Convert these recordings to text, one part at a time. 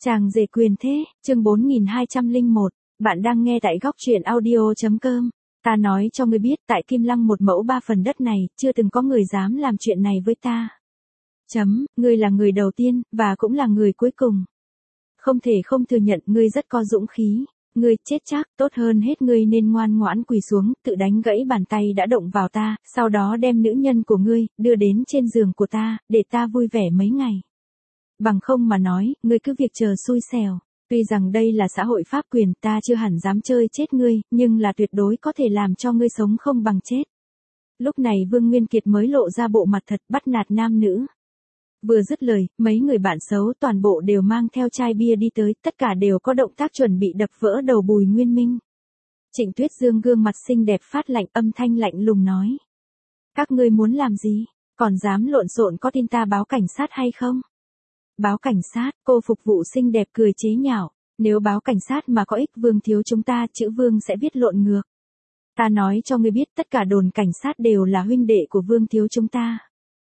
Chàng rể quyền thế, chương 4201, bạn đang nghe tại góc truyện audio.com. Ta nói cho ngươi biết tại Kim Lăng một mẫu 3 phần đất này, chưa từng có người dám làm chuyện này với ta. Ngươi là người đầu tiên, và cũng là người cuối cùng. Không thể không thừa nhận ngươi rất có dũng khí. Ngươi chết chắc, tốt hơn hết ngươi nên ngoan ngoãn quỳ xuống, tự đánh gãy bàn tay đã động vào ta, sau đó đem nữ nhân của ngươi, đưa đến trên giường của ta, để ta vui vẻ mấy ngày. Bằng không mà nói, ngươi cứ việc chờ xui xẻo. Tuy rằng đây là xã hội pháp quyền, ta chưa hẳn dám chơi chết ngươi, nhưng là tuyệt đối có thể làm cho ngươi sống không bằng chết. Lúc này Vương Nguyên Kiệt mới lộ ra bộ mặt thật bắt nạt nam nữ. Vừa dứt lời, mấy người bạn xấu toàn bộ đều mang theo chai bia đi tới, tất cả đều có động tác chuẩn bị đập vỡ đầu Bùi Nguyên Minh. Trịnh Tuyết Dương gương mặt xinh đẹp phát lạnh, âm thanh lạnh lùng nói. Các ngươi muốn làm gì? Còn dám lộn xộn, có tin ta báo cảnh sát hay không? Báo cảnh sát? Cô phục vụ xinh đẹp cười chế nhạo. Nếu báo cảnh sát mà có ích Vương thiếu chúng ta, chữ Vương sẽ viết lộn ngược. Ta nói cho ngươi biết tất cả đồn cảnh sát đều là huynh đệ của Vương thiếu chúng ta.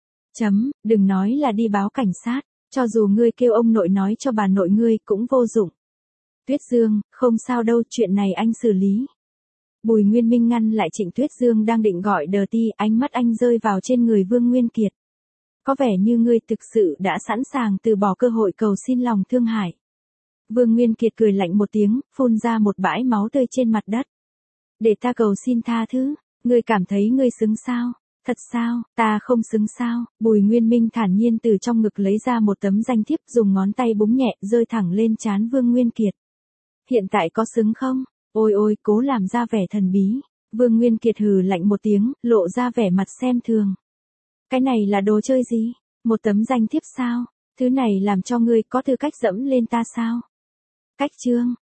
Đừng nói là đi báo cảnh sát, cho dù ngươi kêu ông nội nói cho bà nội ngươi cũng vô dụng. Tuyết Dương, không sao đâu, chuyện này anh xử lý. Bùi Nguyên Minh ngăn lại Trịnh Tuyết Dương đang định gọi đờ ti, ánh mắt anh rơi vào trên người Vương Nguyên Kiệt. Có vẻ như ngươi thực sự đã sẵn sàng từ bỏ cơ hội cầu xin lòng thương hại. Vương Nguyên Kiệt cười lạnh một tiếng, phun ra một bãi máu tươi trên mặt đất. Để ta cầu xin tha thứ, ngươi cảm thấy ngươi xứng sao? Thật sao, ta không xứng sao? Bùi Nguyên Minh thản nhiên từ trong ngực lấy ra một tấm danh thiếp, dùng ngón tay búng nhẹ, rơi thẳng lên trán Vương Nguyên Kiệt. Hiện tại có xứng không? Ôi ôi, cố làm ra vẻ thần bí. Vương Nguyên Kiệt hừ lạnh một tiếng, lộ ra vẻ mặt xem thường. Cái này là đồ chơi gì? Một tấm danh thiếp sao? Thứ này làm cho ngươi có tư cách dẫm lên ta sao? Cách chương,